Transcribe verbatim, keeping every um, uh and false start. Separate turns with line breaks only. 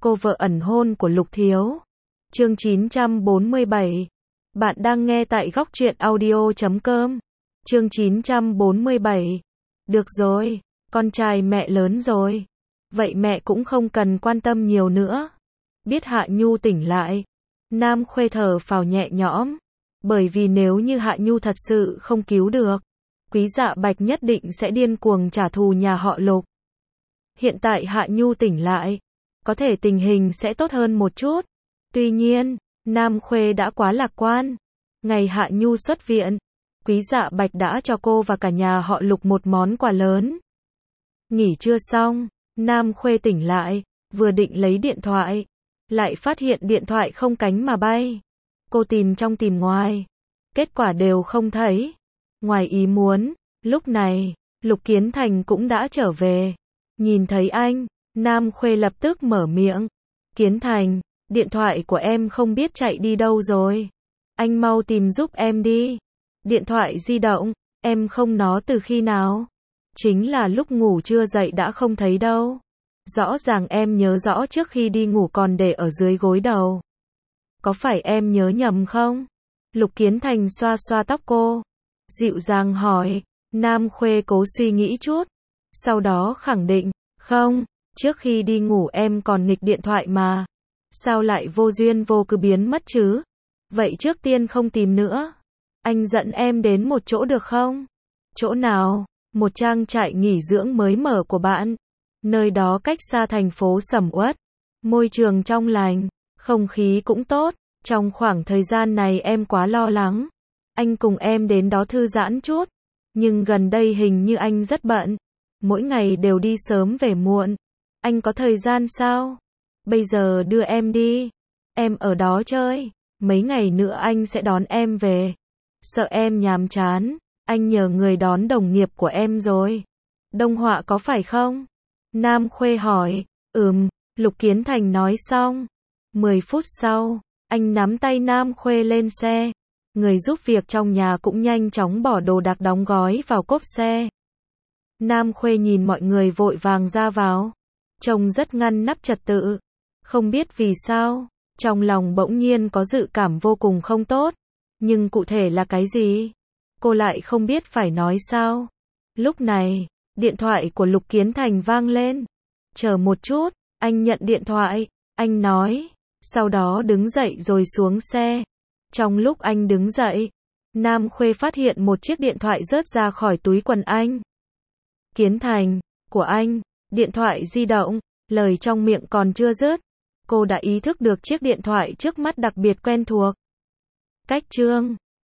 cô vợ ẩn hôn của Lục Thiếu. Chương chín trăm bốn mươi bảy. Bạn đang nghe tại góc truyện audio chấm com. Chương chín trăm bốn mươi bảy. Được rồi, con trai mẹ lớn rồi. Vậy mẹ cũng không cần quan tâm nhiều nữa. Biết Hạ Nhu tỉnh lại, Nam Khuê thở phào nhẹ nhõm. Bởi vì nếu như Hạ Nhu thật sự không cứu được, Quý Dạ Bạch nhất định sẽ điên cuồng trả thù nhà họ Lục. Hiện tại Hạ Nhu tỉnh lại, có thể tình hình sẽ tốt hơn một chút. Tuy nhiên, Nam Khuê đã quá lạc quan. Ngày Hạ Nhu xuất viện, Quý Dạ Bạch đã cho cô và cả nhà họ Lục một món quà lớn. Nghỉ trưa xong, Nam Khuê tỉnh lại, vừa định lấy điện thoại, lại phát hiện điện thoại không cánh mà bay. Cô tìm trong tìm ngoài, kết quả đều không thấy. Ngoài ý muốn, lúc này, Lục Kiến Thành cũng đã trở về. Nhìn thấy anh, Nam Khuê lập tức mở miệng. Kiến Thành, điện thoại của em không biết chạy đi đâu rồi. Anh mau tìm giúp em đi. Điện thoại di động, em không nó từ khi nào? Chính là lúc ngủ trưa dậy đã không thấy đâu. Rõ ràng em nhớ rõ trước khi đi ngủ còn để ở dưới gối đầu. Có phải em nhớ nhầm không? Lục Kiến Thành xoa xoa tóc cô, dịu dàng hỏi. Nam Khuê cố suy nghĩ chút, sau đó khẳng định, không, trước khi đi ngủ em còn nghịch điện thoại mà. Sao lại vô duyên vô cớ biến mất chứ? Vậy trước tiên không tìm nữa. Anh dẫn em đến một chỗ được không? Chỗ nào? Một trang trại nghỉ dưỡng mới mở của bạn. Nơi đó cách xa thành phố sầm uất, môi trường trong lành, không khí cũng tốt. Trong khoảng thời gian này em quá lo lắng. Anh cùng em đến đó thư giãn chút. Nhưng gần đây hình như anh rất bận. Mỗi ngày đều đi sớm về muộn. Anh có thời gian sao? Bây giờ đưa em đi. Em ở đó chơi. Mấy ngày nữa anh sẽ đón em về. Sợ em nhàm chán, anh nhờ người đón đồng nghiệp của em rồi. Đông Họa có phải không? Nam Khuê hỏi. Ừm, Lục Kiến Thành nói xong. Mười phút sau, anh nắm tay Nam Khuê lên xe. Người giúp việc trong nhà cũng nhanh chóng bỏ đồ đạc đóng gói vào cốp xe. Nam Khuê nhìn mọi người vội vàng ra vào, trông rất ngăn nắp trật tự. Không biết vì sao, trong lòng bỗng nhiên có dự cảm vô cùng không tốt. Nhưng cụ thể là cái gì? Cô lại không biết phải nói sao. Lúc này, điện thoại của Lục Kiến Thành vang lên. Chờ một chút, anh nhận điện thoại, anh nói. Sau đó đứng dậy rồi xuống xe. Trong lúc anh đứng dậy, Nam Khuê phát hiện một chiếc điện thoại rớt ra khỏi túi quần anh. Kiến Thành, của anh, điện thoại di động, lời trong miệng còn chưa dứt. Cô đã ý thức được chiếc điện thoại trước mắt đặc biệt quen thuộc. Cách chương